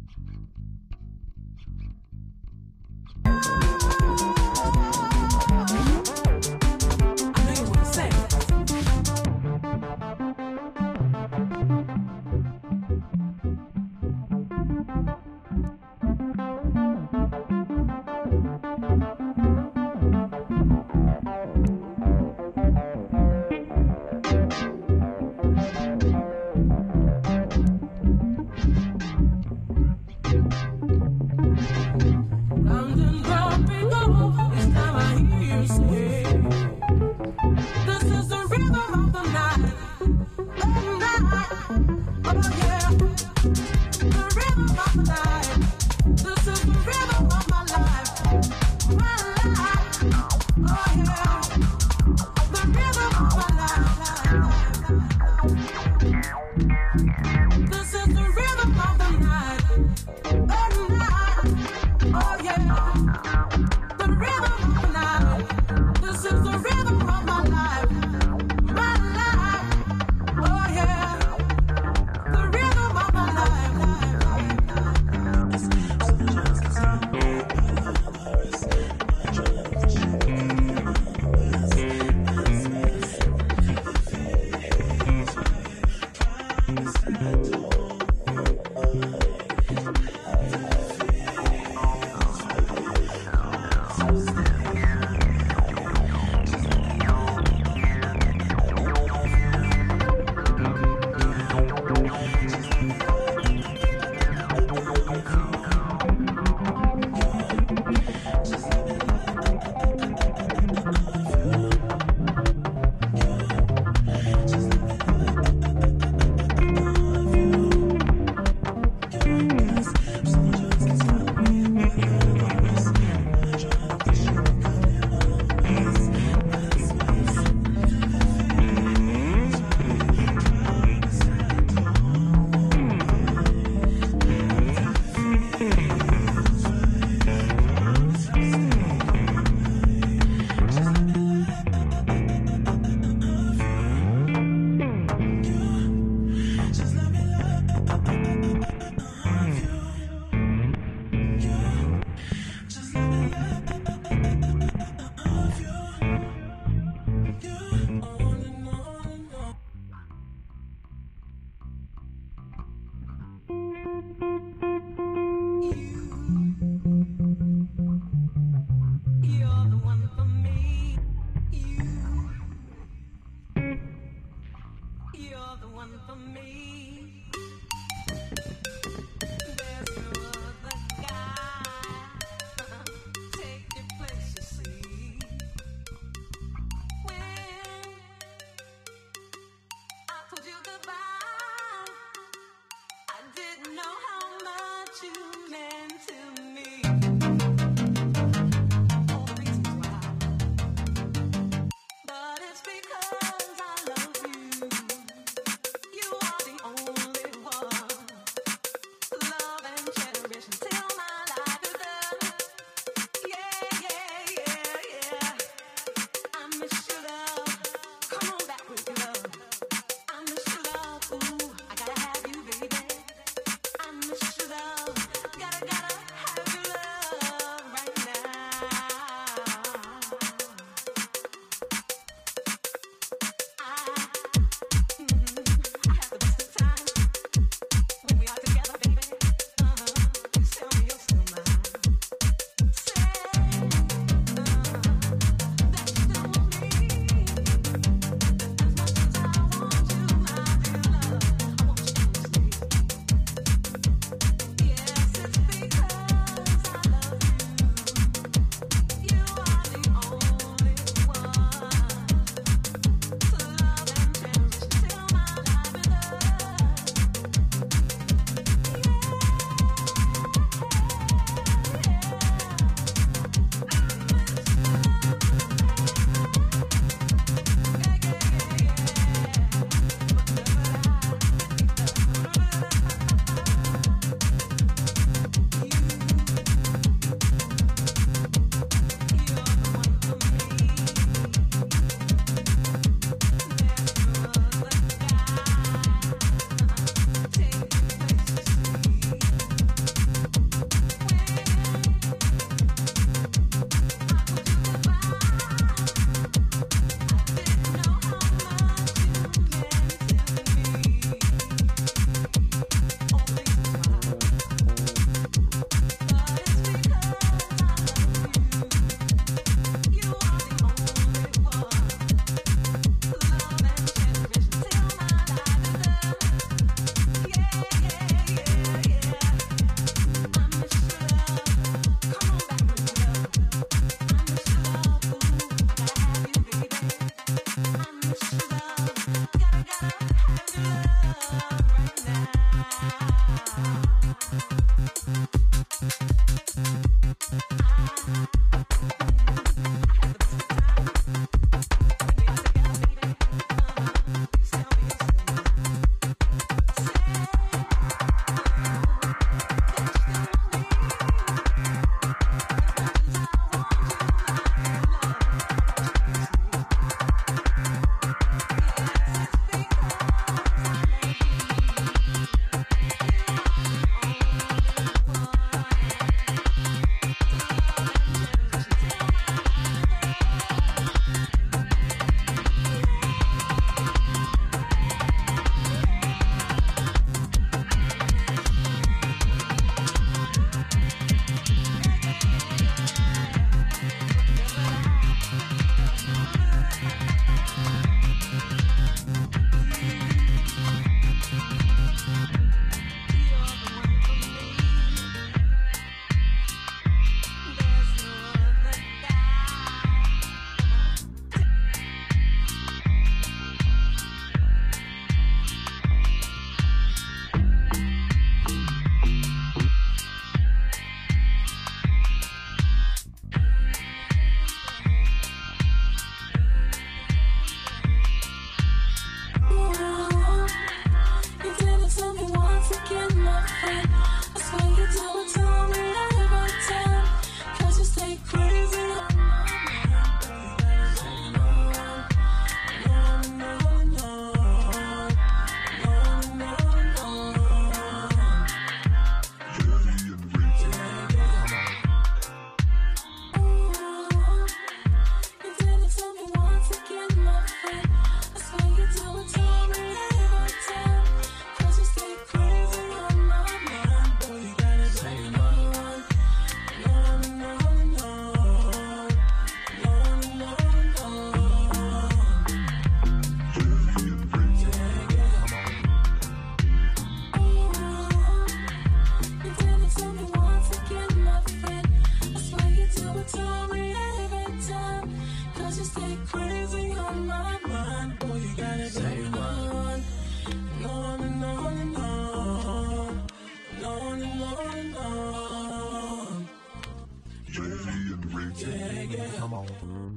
Gotta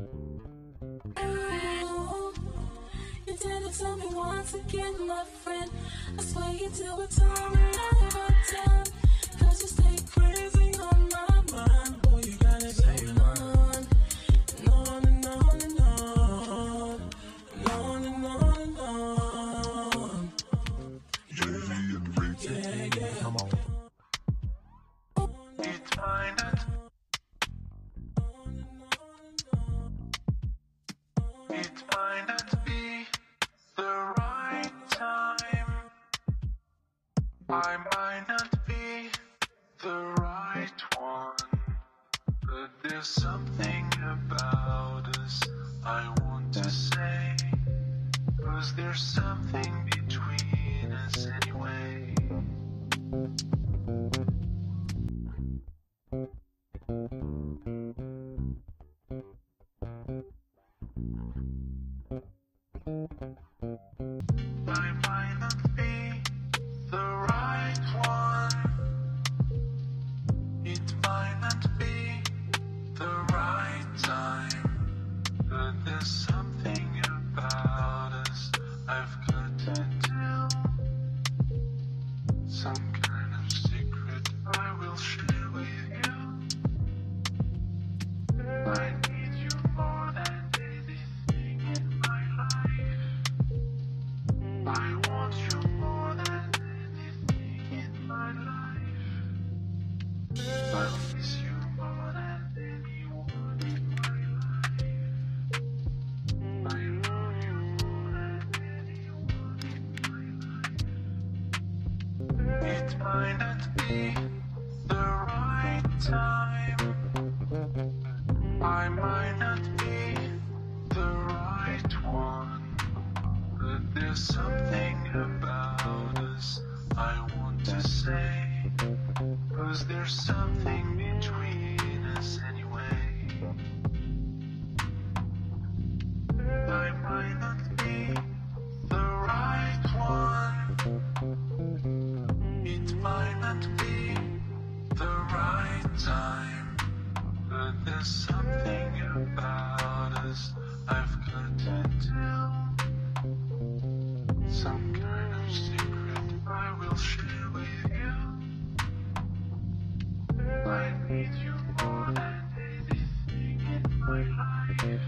You did it to me once again, my friend. I swear you do it time and over time. Cause you stay crazy on my mind. Boy, you got it going on. And on and on and on. And on and on and on. JV and Rich. Yeah. Come on. It might not, it might not be the right time. I might not be the right one, but there's something about us I want to say. 'Cause there's something between us anyway. I might not be the right one. It might not be the right time. But there's something about us I've got to tell. Some kind of secret I will share with you. I need you more than anything in my life. I want you more than anything in my life. I'll miss you more than anyone in my life. I love you more than anyone in my life. It might not be the right time. I might not be the right one, but there's something about us I want to say. 'Cause there's something between us anyway. I might not be the right one. It might not be the right time. But there's something about us I've got to tell. Some kind of secret I will share with you. I need you more than anything in my life.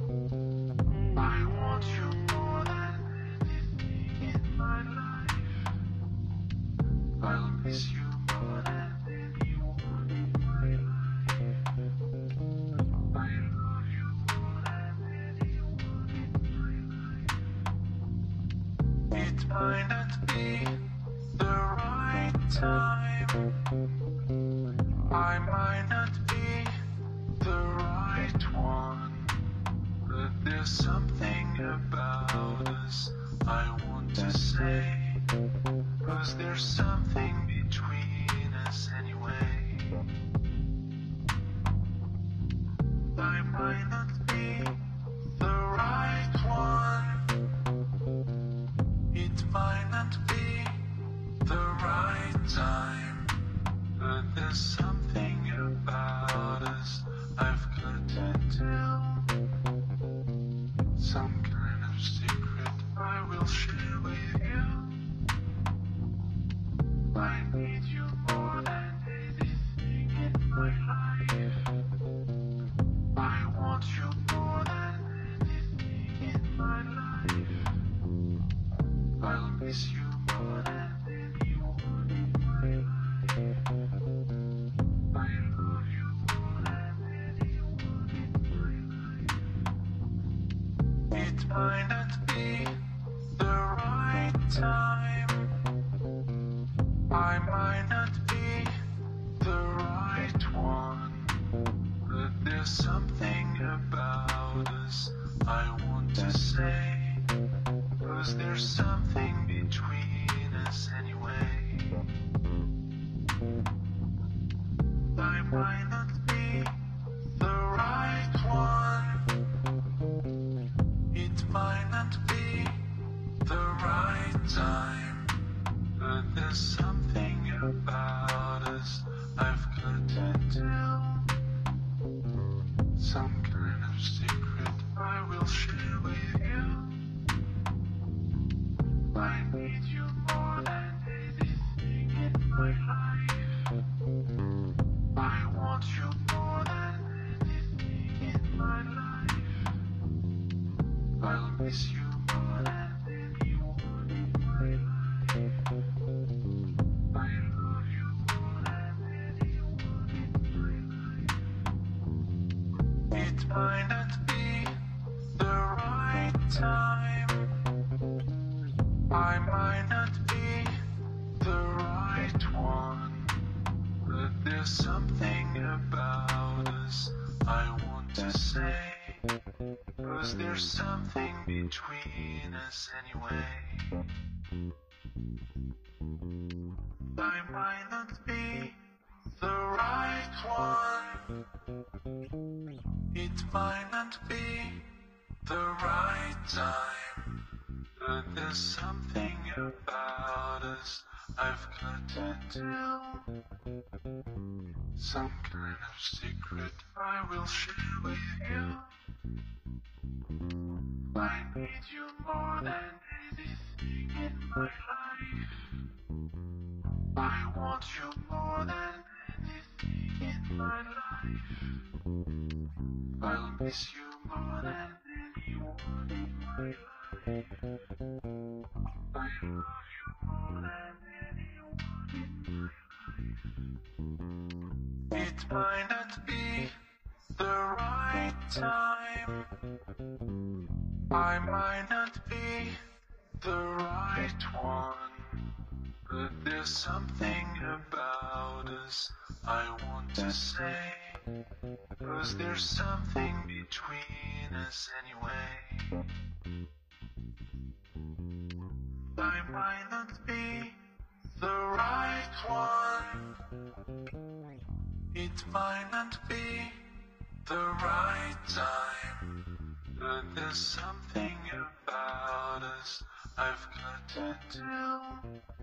I want you more than anything in my life. I'll miss you more than anyone in my life. I love you more than anyone in my life. It might not be the right time. I might not be the right one, but there's something about us I want to say. 'Cause there's something between us anyway. I might not be the right one. It might not be the right time. But there's something about us I've got to tell. Some kind of secret I will share with you. I need you more than anything in my life. I want you more than anything in my life. I'll miss you more than anyone in my life. I love you more than anyone in my life. It might not be the right time. I might not be the right one, but there's something about us I want to say. 'Cause there's something between us anyway. I might not be the right one. It might not be the right time. But there's something about us I've got to tell. Some kind of secret It might not be the right time. I might not be the right one, but there's something about us I want to say. 'Cause there's something between us anyway. I might not be the right one. It might not be the right time. But there's something about us I've got to tell. Some kind of secret I will share with you. I need you more than anything in my life. I want you more than anything in my life. I'll miss you more than anyone in my life. I love you more than anyone in my life. It might not be the right time. I might not be the right one. But there's something about us I want to say. 'Cause there's something between us anyway. I might not be the right one. It might not be the right time. But there's something about us I've got to tell.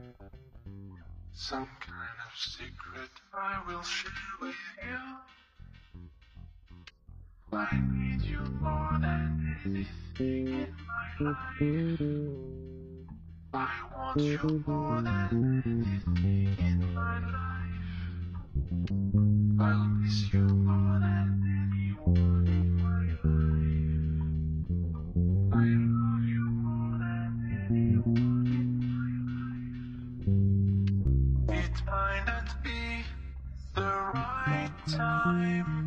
Some kind of secret I will share with you. I need you more than anything in my life. I want you more than anything in my life. I'll miss you more than anyone in my life. I love you more than anyone in my life. It might not be the right time.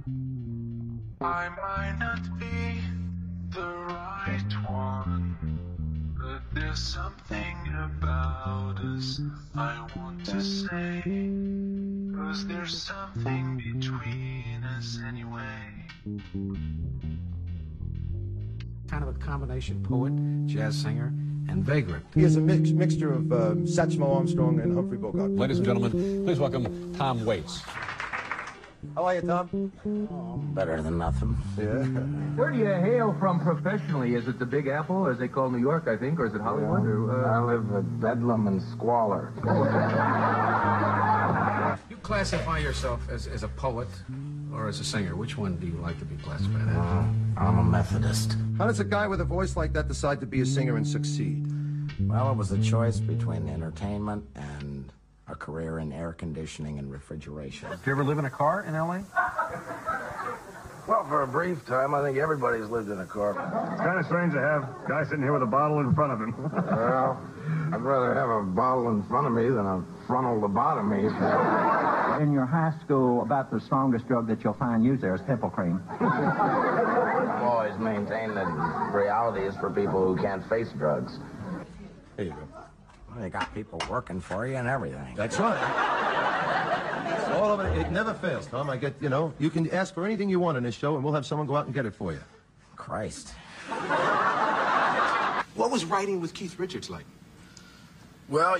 I might not be the right one, but there's something about us I want to say. 'Cause there's something between us anyway. Kind of a combination poet, jazz singer, and vagrant. He is a mixture of Satchmo Armstrong and Humphrey Bogart. Ladies and gentlemen, please welcome Tom Waits. How are you, Tom? Better than nothing. Yeah. Where do you hail from professionally? Is it the Big Apple, as they call New York, I think, or is it Hollywood? I live with bedlam and squalor. You classify yourself as a poet or as a singer? Which one do you like to be classified as? I'm a Methodist. How does a guy with a voice like that decide to be a singer and succeed? Well, it was a choice between entertainment and a career in air conditioning and refrigeration. Do you ever live in a car in L.A.? Well, for a brief time, I think everybody's lived in a car. It's kind of strange to have a guy sitting here with a bottle in front of him. Well, I'd rather have a bottle in front of me than a frontal lobotomy. In your high school, about the strongest drug that you'll find used there is pimple cream. I've always maintained that reality is for people who can't face drugs. Here you go. Well, they got people working for you and everything. That's right. It's all of it. It never fails, Tom. I get, you can ask for anything you want in this show, and we'll have someone go out and get it for you. Christ. What was writing with Keith Richards like? Well,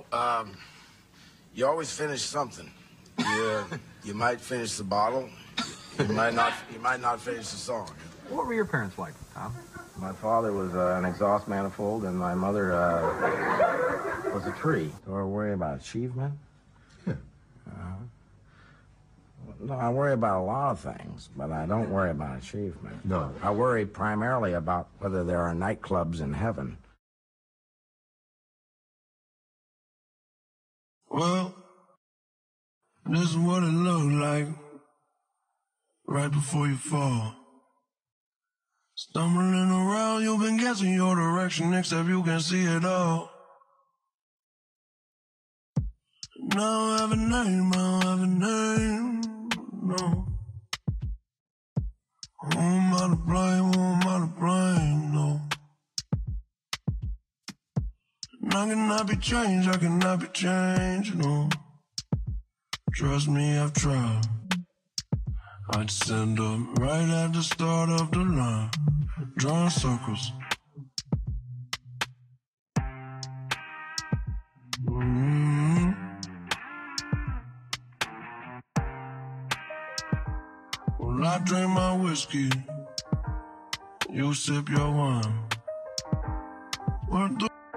you always finish something. You might finish the bottle. You might not finish the song. What were your parents like, Tom? My father was an exhaust manifold, and my mother was a tree. Do I worry about achievement? No, I worry about a lot of things, but I don't worry about achievement. No. I worry primarily about whether there are nightclubs in heaven. Well, this is what it looked like right before you fall. Stumbling around, you've been guessing your direction, except you can see it all. Now I have a name, no. Who am I to blame? Who am I to blame? No. And I cannot be changed. I cannot be changed. No. Trust me, I've tried. I'd stand up right at the start of the line, drawing circles. Well, I drink my whiskey, you sip your wine. What the